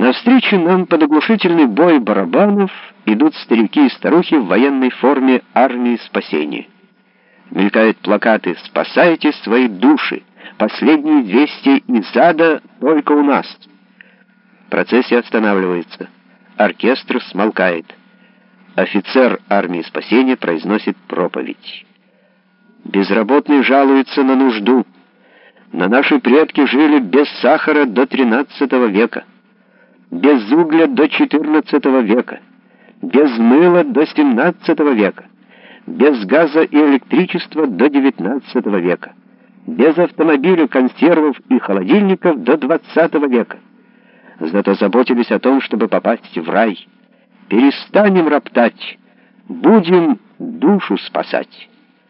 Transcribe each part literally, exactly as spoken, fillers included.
Навстречу нам под оглушительный бой барабанов идут старики и старухи в военной форме армии спасения. Мелькают плакаты «Спасайте свои души! Последние двести из ада только у нас!». Процессия останавливается. Оркестр смолкает. Офицер армии спасения произносит проповедь. Безработные жалуются на нужду. Но наши предки жили без сахара до тринадцатого века, без угля до четырнадцатого века, без мыла до семнадцатого века, без газа и электричества до девятнадцатого века, без автомобилей, консервов и холодильников до двадцатого века. Зато заботились о том, чтобы попасть в рай. Перестанем роптать, будем душу спасать.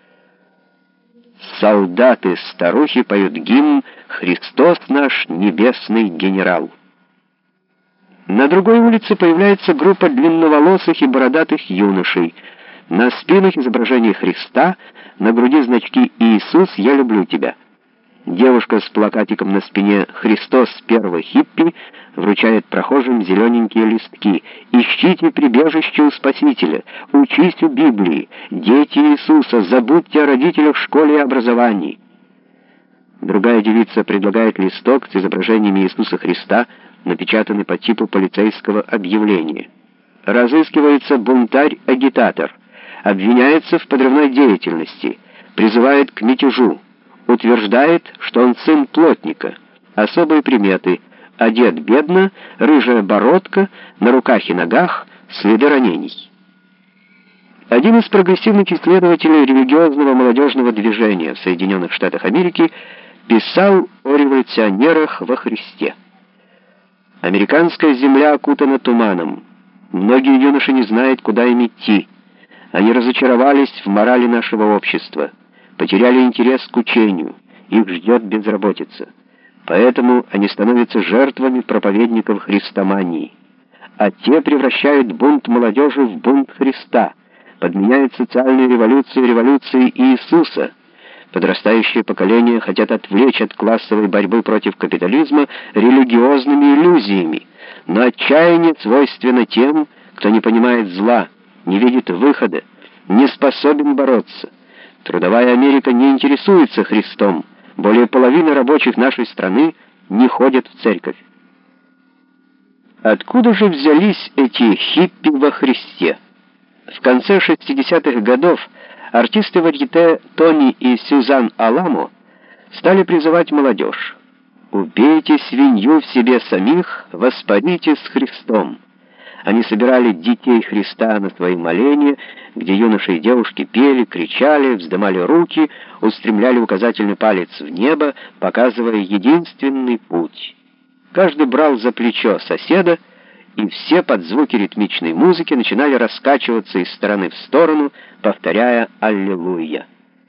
Солдаты-старухи поют гимн «Христос наш небесный генерал». На другой улице появляется группа длинноволосых и бородатых юношей. На спинах изображение Христа, на груди значки «Иисус, я люблю тебя». Девушка с плакатиком на спине «Христос первый хиппи» вручает прохожим зелененькие листки. «Ищите прибежище у Спасителя, учись у Библии, дети Иисуса, забудьте о родителях в школе и образовании». Другая девица предлагает листок с изображениями Иисуса Христа, напечатанный по типу полицейского объявления. Разыскивается бунтарь-агитатор, обвиняется в подрывной деятельности, призывает к мятежу, утверждает, что он сын плотника. Особые приметы: одет бедно, рыжая бородка, на руках и ногах следы ранений. Один из прогрессивных исследователей религиозного молодежного движения в Соединенных Штатах Америки писал о революционерах во Христе. Американская земля окутана туманом. Многие юноши не знают, куда им идти. Они разочаровались в морали нашего общества, потеряли интерес к учению, их ждет безработица. Поэтому они становятся жертвами проповедников христомании. А те превращают бунт молодежи в бунт Христа, подменяют социальную революцию революцией Иисуса. Подрастающее поколение хотят отвлечь от классовой борьбы против капитализма религиозными иллюзиями, но отчаяние свойственно тем, кто не понимает зла, не видит выхода, не способен бороться. Трудовая Америка не интересуется Христом. Более половины рабочих нашей страны не ходят в церковь. Откуда же взялись эти хиппи во Христе? В конце шестидесятых годов артисты варьете Тони и Сюзан Аламо стали призывать молодежь: «Убейте свинью в себе самих, воспарите с Христом». Они собирали детей Христа на свои моления, где юноши и девушки пели, кричали, вздымали руки, устремляли указательный палец в небо, показывая единственный путь. Каждый брал за плечо соседа, и все под звуки ритмичной музыки начинали раскачиваться из стороны в сторону, повторяя «Аллилуйя».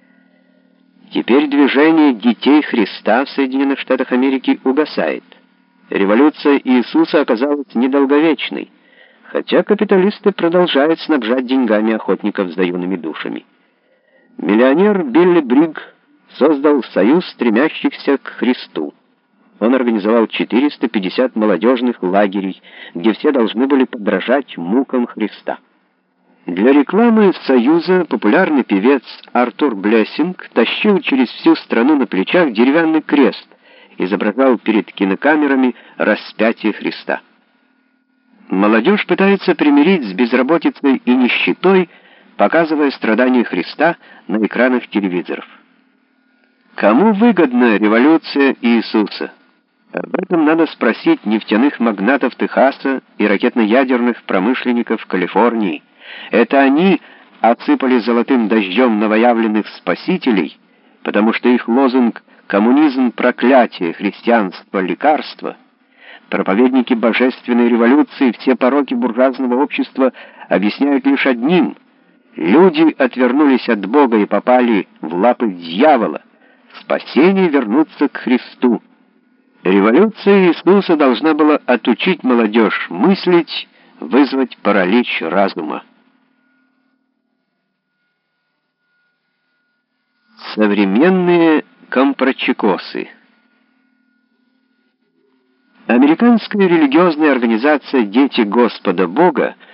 Теперь движение детей Христа в Соединенных Штатах Америки угасает. Революция Иисуса оказалась недолговечной, хотя капиталисты продолжают снабжать деньгами охотников за юными душами. Миллионер Билли Бригг создал союз стремящихся к Христу. Он организовал четыреста пятьдесят молодежных лагерей, где все должны были подражать мукам Христа. Для рекламы союза популярный певец Артур Блессинг тащил через всю страну на плечах деревянный крест, изображал перед кинокамерами распятие Христа. Молодежь пытается примирить с безработицей и нищетой, показывая страдания Христа на экранах телевизоров. Кому выгодна революция Иисуса? Об этом надо спросить нефтяных магнатов Техаса и ракетно-ядерных промышленников Калифорнии. Это они осыпали золотым дождем новоявленных спасителей, потому что их лозунг «Коммунизм – проклятие, христианство – лекарство». Проповедники божественной революции все пороки буржуазного общества объясняют лишь одним: люди отвернулись от Бога и попали в лапы дьявола. Спасение вернуться к Христу. Революция Иисуса должна была отучить молодежь мыслить, вызвать паралич разума. Современные компрочекосы. Американская религиозная организация «Дети Господа Бога»